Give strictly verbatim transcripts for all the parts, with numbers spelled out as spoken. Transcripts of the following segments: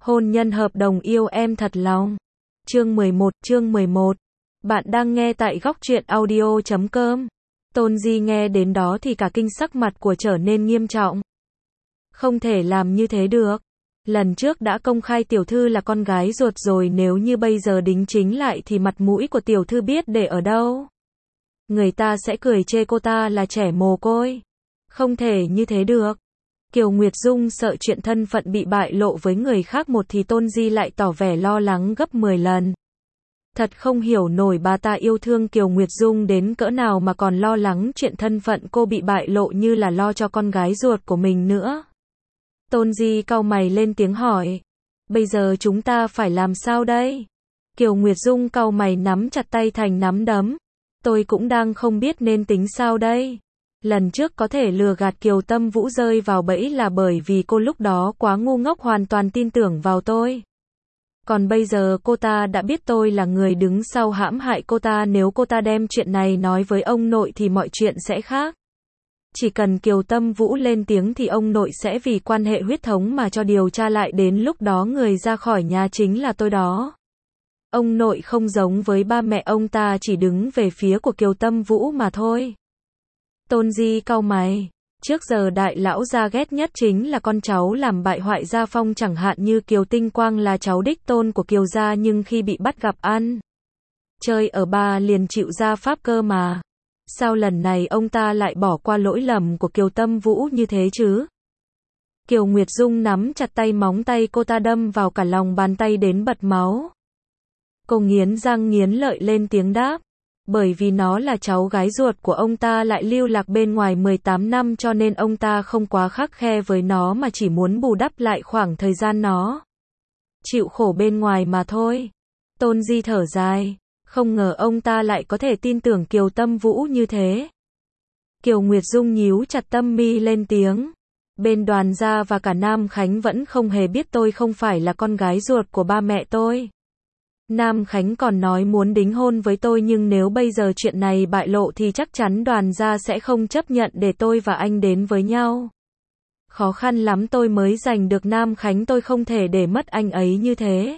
Hôn nhân hợp đồng yêu em thật lòng. Chương mười một, chương mười một. Bạn đang nghe tại góc truyện audio chấm com. Tôn Di nghe đến đó thì cả kinh, sắc mặt của trở nên nghiêm trọng. Không thể làm như thế được. Lần trước đã công khai tiểu thư là con gái ruột rồi, nếu như bây giờ đính chính lại thì mặt mũi của tiểu thư biết để ở đâu. Người ta sẽ cười chê cô ta là trẻ mồ côi. Không thể như thế được. Kiều Nguyệt Dung sợ chuyện thân phận bị bại lộ với người khác một thì Tôn Di lại tỏ vẻ lo lắng gấp mười lần. Thật không hiểu nổi bà ta yêu thương Kiều Nguyệt Dung đến cỡ nào mà còn lo lắng chuyện thân phận cô bị bại lộ như là lo cho con gái ruột của mình nữa. Tôn Di cau mày lên tiếng hỏi. Bây giờ chúng ta phải làm sao đây? Kiều Nguyệt Dung cau mày nắm chặt tay thành nắm đấm. Tôi cũng đang không biết nên tính sao đây. Lần trước có thể lừa gạt Kiều Tâm Vũ rơi vào bẫy là bởi vì cô lúc đó quá ngu ngốc, hoàn toàn tin tưởng vào tôi. Còn bây giờ cô ta đã biết tôi là người đứng sau hãm hại cô ta, nếu cô ta đem chuyện này nói với ông nội thì mọi chuyện sẽ khác. Chỉ cần Kiều Tâm Vũ lên tiếng thì ông nội sẽ vì quan hệ huyết thống mà cho điều tra lại, đến lúc đó người ra khỏi nhà chính là tôi đó. Ông nội không giống với ba mẹ, ông ta chỉ đứng về phía của Kiều Tâm Vũ mà thôi. Tôn Di cau mày. Trước giờ đại lão gia ghét nhất chính là con cháu làm bại hoại gia phong, chẳng hạn như Kiều Tinh Quang là cháu đích tôn của Kiều gia, nhưng khi bị bắt gặp ăn chơi ở ba liền chịu ra pháp cơ mà. Sao lần này ông ta lại bỏ qua lỗi lầm của Kiều Tâm Vũ như thế chứ? Kiều Nguyệt Dung nắm chặt tay, móng tay cô ta đâm vào cả lòng bàn tay đến bật máu. Cô nghiến răng nghiến lợi lên tiếng đáp. Bởi vì nó là cháu gái ruột của ông ta, lại lưu lạc bên ngoài mười tám năm, cho nên ông ta không quá khắt khe với nó mà chỉ muốn bù đắp lại khoảng thời gian nó chịu khổ bên ngoài mà thôi. Tôn Di thở dài. Không ngờ ông ta lại có thể tin tưởng Kiều Tâm Vũ như thế. Kiều Nguyệt Dung nhíu chặt tâm mi lên tiếng. Bên Đoàn gia và cả Nam Khánh vẫn không hề biết tôi không phải là con gái ruột của ba mẹ tôi. Nam Khánh còn nói muốn đính hôn với tôi, nhưng nếu bây giờ chuyện này bại lộ thì chắc chắn Đoàn gia sẽ không chấp nhận để tôi và anh đến với nhau. Khó khăn lắm tôi mới giành được Nam Khánh, tôi không thể để mất anh ấy như thế.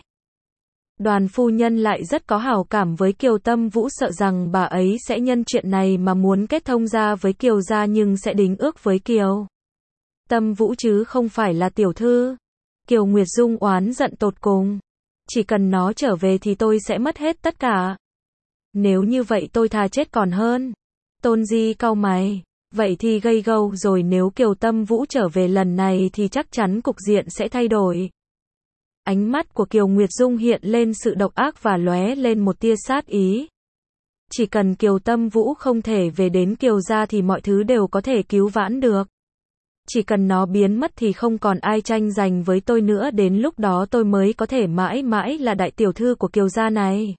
Đoàn phu nhân lại rất có hảo cảm với Kiều Tâm Vũ, sợ rằng bà ấy sẽ nhân chuyện này mà muốn kết thông gia với Kiều gia, nhưng sẽ đính ước với Kiều Tâm Vũ chứ không phải là tiểu thư. Kiều Nguyệt Dung oán giận tột cùng. Chỉ cần nó trở về thì tôi sẽ mất hết tất cả. Nếu như vậy tôi thà chết còn hơn. Tôn Di cau mày. Vậy thì gây gâu rồi, nếu Kiều Tâm Vũ trở về lần này thì chắc chắn cục diện sẽ thay đổi. Ánh mắt của Kiều Nguyệt Dung hiện lên sự độc ác và lóe lên một tia sát ý. Chỉ cần Kiều Tâm Vũ không thể về đến Kiều gia thì mọi thứ đều có thể cứu vãn được. Chỉ cần nó biến mất thì không còn ai tranh giành với tôi nữa, đến lúc đó tôi mới có thể mãi mãi là đại tiểu thư của Kiều gia này.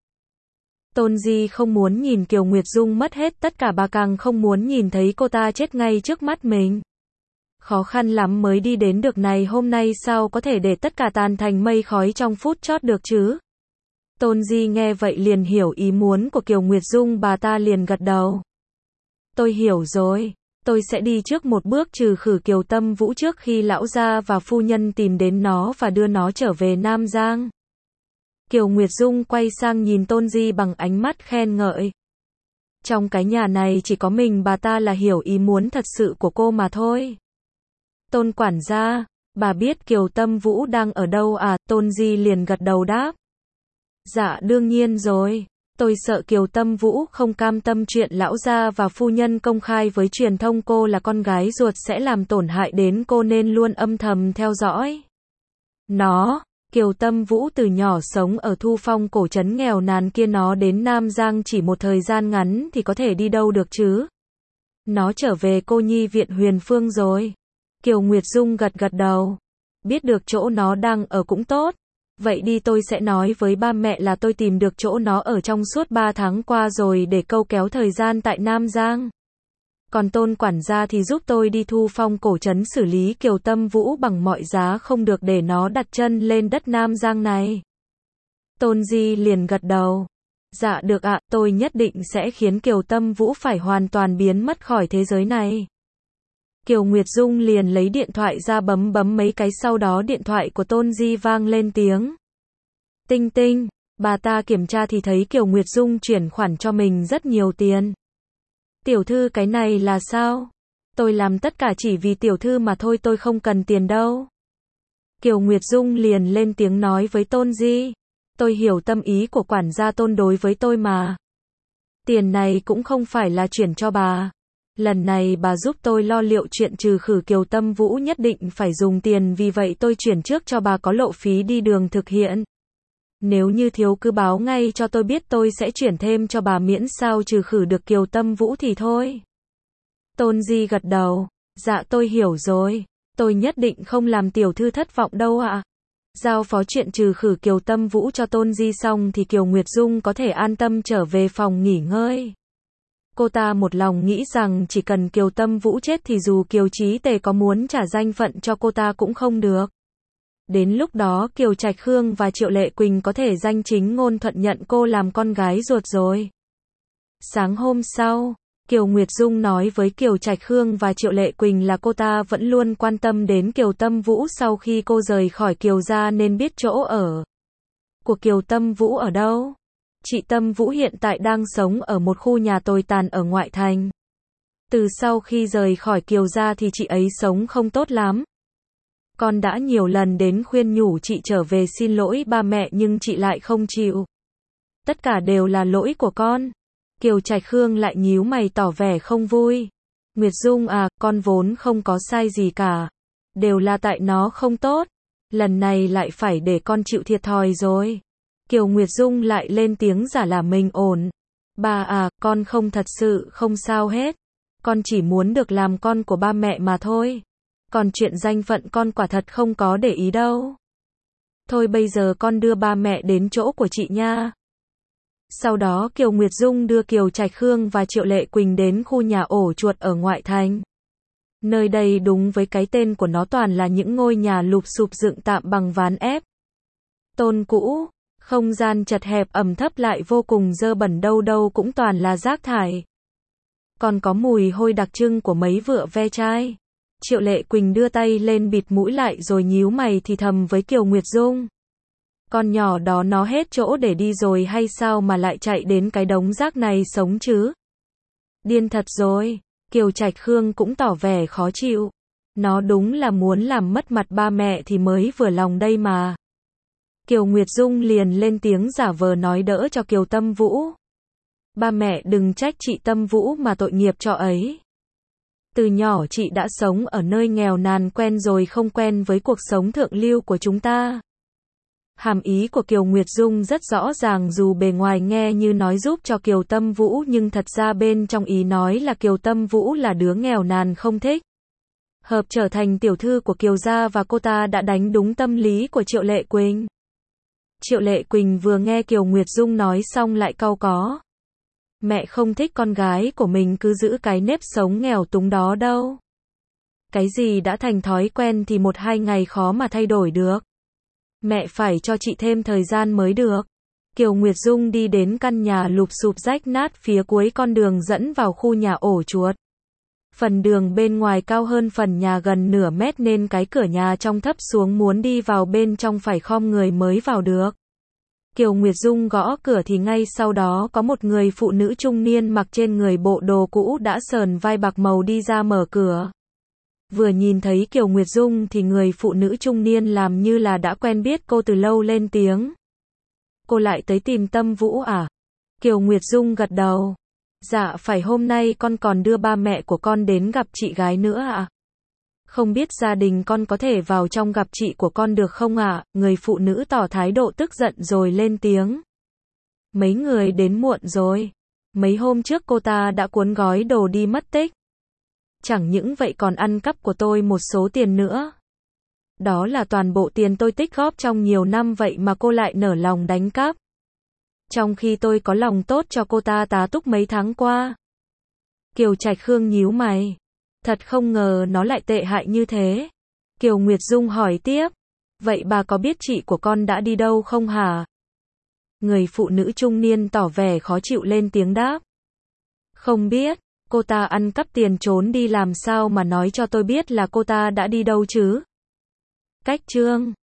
Tôn Di không muốn nhìn Kiều Nguyệt Dung mất hết tất cả, bà càng không muốn nhìn thấy cô ta chết ngay trước mắt mình. Khó khăn lắm mới đi đến được này, hôm nay sao có thể để tất cả tan thành mây khói trong phút chót được chứ? Tôn Di nghe vậy liền hiểu ý muốn của Kiều Nguyệt Dung, bà ta liền gật đầu. Tôi hiểu rồi. Tôi sẽ đi trước một bước, trừ khử Kiều Tâm Vũ trước khi lão gia và phu nhân tìm đến nó và đưa nó trở về Nam Giang. Kiều Nguyệt Dung quay sang nhìn Tôn Di bằng ánh mắt khen ngợi. Trong cái nhà này chỉ có mình bà ta là hiểu ý muốn thật sự của cô mà thôi. Tôn quản gia, bà biết Kiều Tâm Vũ đang ở đâu à? Tôn Di liền gật đầu đáp. Dạ đương nhiên rồi. Tôi sợ Kiều Tâm Vũ không cam tâm chuyện lão gia và phu nhân công khai với truyền thông cô là con gái ruột sẽ làm tổn hại đến cô, nên luôn âm thầm theo dõi nó. Kiều Tâm Vũ từ nhỏ sống ở Thu Phong cổ trấn nghèo nàn kia, nó đến Nam Giang chỉ một thời gian ngắn thì có thể đi đâu được chứ? Nó trở về cô nhi viện Huyền Phương rồi. Kiều Nguyệt Dung gật gật đầu. Biết được chỗ nó đang ở cũng tốt. Vậy đi, tôi sẽ nói với ba mẹ là tôi tìm được chỗ nó ở trong suốt ba tháng qua rồi, để câu kéo thời gian tại Nam Giang. Còn Tôn quản gia thì giúp tôi đi Thu Phong cổ trấn xử lý Kiều Tâm Vũ bằng mọi giá, không được để nó đặt chân lên đất Nam Giang này. Tôn Di liền gật đầu. Dạ được ạ, tôi nhất định sẽ khiến Kiều Tâm Vũ phải hoàn toàn biến mất khỏi thế giới này. Kiều Nguyệt Dung liền lấy điện thoại ra bấm bấm mấy cái, sau đó điện thoại của Tôn Di vang lên tiếng. Tinh tinh, bà ta kiểm tra thì thấy Kiều Nguyệt Dung chuyển khoản cho mình rất nhiều tiền. Tiểu thư, cái này là sao? Tôi làm tất cả chỉ vì tiểu thư mà thôi, tôi không cần tiền đâu. Kiều Nguyệt Dung liền lên tiếng nói với Tôn Di. Tôi hiểu tâm ý của quản gia Tôn đối với tôi mà. Tiền này cũng không phải là chuyển cho bà. Lần này bà giúp tôi lo liệu chuyện trừ khử Kiều Tâm Vũ, nhất định phải dùng tiền, vì vậy tôi chuyển trước cho bà có lộ phí đi đường thực hiện. Nếu như thiếu cứ báo ngay cho tôi biết, tôi sẽ chuyển thêm cho bà, miễn sao trừ khử được Kiều Tâm Vũ thì thôi. Tôn Di gật đầu. Dạ tôi hiểu rồi. Tôi nhất định không làm tiểu thư thất vọng đâu ạ. Giao phó chuyện trừ khử Kiều Tâm Vũ cho Tôn Di xong thì Kiều Nguyệt Dung có thể an tâm trở về phòng nghỉ ngơi. Cô ta một lòng nghĩ rằng chỉ cần Kiều Tâm Vũ chết thì dù Kiều Chí Tề có muốn trả danh phận cho cô ta cũng không được. Đến lúc đó Kiều Trạch Khương và Triệu Lệ Quỳnh có thể danh chính ngôn thuận nhận cô làm con gái ruột rồi. Sáng hôm sau, Kiều Nguyệt Dung nói với Kiều Trạch Khương và Triệu Lệ Quỳnh là cô ta vẫn luôn quan tâm đến Kiều Tâm Vũ sau khi cô rời khỏi Kiều gia, nên biết chỗ ở của Kiều Tâm Vũ ở đâu. Chị Tâm Vũ hiện tại đang sống ở một khu nhà tồi tàn ở ngoại thành. Từ sau khi rời khỏi Kiều gia thì chị ấy sống không tốt lắm. Con đã nhiều lần đến khuyên nhủ chị trở về xin lỗi ba mẹ nhưng chị lại không chịu. Tất cả đều là lỗi của con. Kiều Trạch Khương lại nhíu mày tỏ vẻ không vui. Nguyệt Dung à, con vốn không có sai gì cả. Đều là tại nó không tốt. Lần này lại phải để con chịu thiệt thòi rồi. Kiều Nguyệt Dung lại lên tiếng giả là mình ổn. Bà à, con không, thật sự không sao hết. Con chỉ muốn được làm con của ba mẹ mà thôi. Còn chuyện danh phận con quả thật không có để ý đâu. Thôi bây giờ con đưa ba mẹ đến chỗ của chị nha. Sau đó Kiều Nguyệt Dung đưa Kiều Trạch Khương và Triệu Lệ Quỳnh đến khu nhà ổ chuột ở ngoại thành. Nơi đây đúng với cái tên của nó, toàn là những ngôi nhà lụp xụp dựng tạm bằng ván ép tôn cũ, không gian chật hẹp ẩm thấp lại vô cùng dơ bẩn, đâu đâu cũng toàn là rác thải. Còn có mùi hôi đặc trưng của mấy vựa ve chai. Triệu Lệ Quỳnh đưa tay lên bịt mũi lại rồi nhíu mày thì thầm với Kiều Nguyệt Dung. Con nhỏ đó nó hết chỗ để đi rồi hay sao mà lại chạy đến cái đống rác này sống chứ? Điên thật rồi. Kiều Trạch Khương cũng tỏ vẻ khó chịu. Nó đúng là muốn làm mất mặt ba mẹ thì mới vừa lòng đây mà. Kiều Nguyệt Dung liền lên tiếng giả vờ nói đỡ cho Kiều Tâm Vũ. Ba mẹ đừng trách chị Tâm Vũ mà tội nghiệp cho ấy. Từ nhỏ chị đã sống ở nơi nghèo nàn quen rồi, không quen với cuộc sống thượng lưu của chúng ta. Hàm ý của Kiều Nguyệt Dung rất rõ ràng, dù bề ngoài nghe như nói giúp cho Kiều Tâm Vũ nhưng thật ra bên trong ý nói là Kiều Tâm Vũ là đứa nghèo nàn không thích hợp trở thành tiểu thư của Kiều gia, và cô ta đã đánh đúng tâm lý của Triệu Lệ Quỳnh. Triệu Lệ Quỳnh vừa nghe Kiều Nguyệt Dung nói xong lại cau có. Mẹ không thích con gái của mình cứ giữ cái nếp sống nghèo túng đó đâu. Cái gì đã thành thói quen thì một hai ngày khó mà thay đổi được. Mẹ phải cho chị thêm thời gian mới được. Kiều Nguyệt Dung đi đến căn nhà lụp xụp rách nát phía cuối con đường dẫn vào khu nhà ổ chuột. Phần đường bên ngoài cao hơn phần nhà gần nửa mét nên cái cửa nhà trong thấp xuống, muốn đi vào bên trong phải khom người mới vào được. Kiều Nguyệt Dung gõ cửa thì ngay sau đó có một người phụ nữ trung niên mặc trên người bộ đồ cũ đã sờn vai bạc màu đi ra mở cửa. Vừa nhìn thấy Kiều Nguyệt Dung thì người phụ nữ trung niên làm như là đã quen biết cô từ lâu lên tiếng. Cô lại tới tìm Tâm Vũ à? Kiều Nguyệt Dung gật đầu. Dạ phải, hôm nay con còn đưa ba mẹ của con đến gặp chị gái nữa ạ. À? Không biết gia đình con có thể vào trong gặp chị của con được không ạ? À? Người phụ nữ tỏ thái độ tức giận rồi lên tiếng. Mấy người đến muộn rồi. Mấy hôm trước cô ta đã cuốn gói đồ đi mất tích. Chẳng những vậy còn ăn cắp của tôi một số tiền nữa. Đó là toàn bộ tiền tôi tích góp trong nhiều năm, vậy mà cô lại nở lòng đánh cắp. Trong khi tôi có lòng tốt cho cô ta tá túc mấy tháng qua. Kiều Trạch Khương nhíu mày. Thật không ngờ nó lại tệ hại như thế. Kiều Nguyệt Dung hỏi tiếp. Vậy bà có biết chị của con đã đi đâu không hả? Người phụ nữ trung niên tỏ vẻ khó chịu lên tiếng đáp. Không biết. Cô ta ăn cắp tiền trốn đi làm sao mà nói cho tôi biết là cô ta đã đi đâu chứ? Cách chương